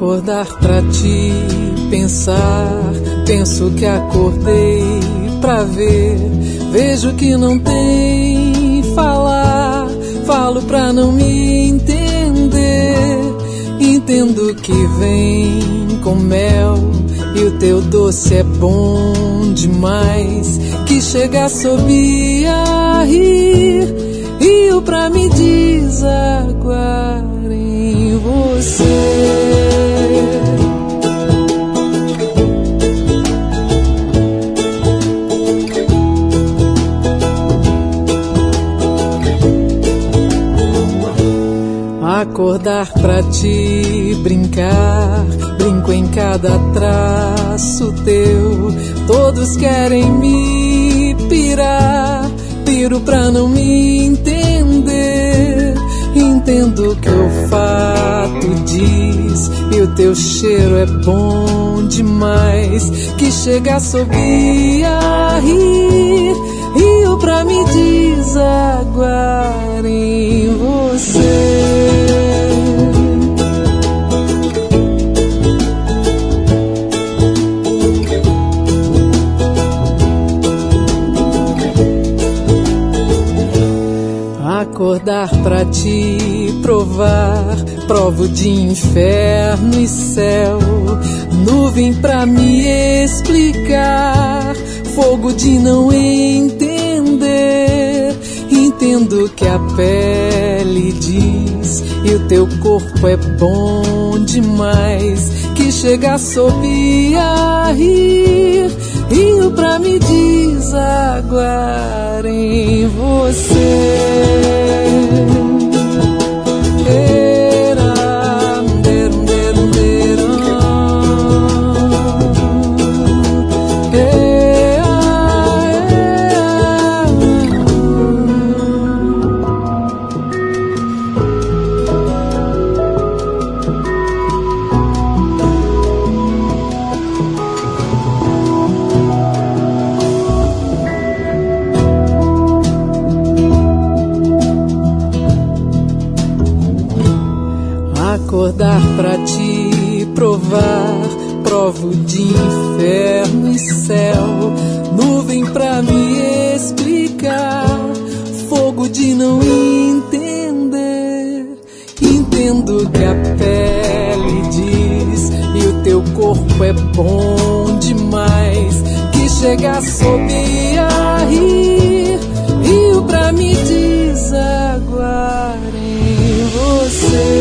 Acordar pra te pensar, penso que acordei pra ver, vejo que não tem falar, falo pra não me entender, entendo que vem com mel e o teu doce é bom demais, que chega a subir a rir, rio pra me desaguar em você. Acordar pra te brincar, brinco em cada traço teu, todos querem me pirar, piro pra não me entender, entendo que o fato diz, e o teu cheiro é bom demais, que chega a subir a rir, rio pra me desaguar em você. Acordar pra te provar, provo de inferno e céu, nuvem pra me explicar, fogo de não entender, entendo que a pele diz, e o teu corpo é bom demais, que chega a subir a rir, rio pra me desaguar em você. Acordar pra te provar, provo de inferno e céu, nuvem pra me explicar, fogo de não entender, entendo que a pele diz, e o teu corpo é bom demais, que chega a subir a rir, rio pra me desaguar em você.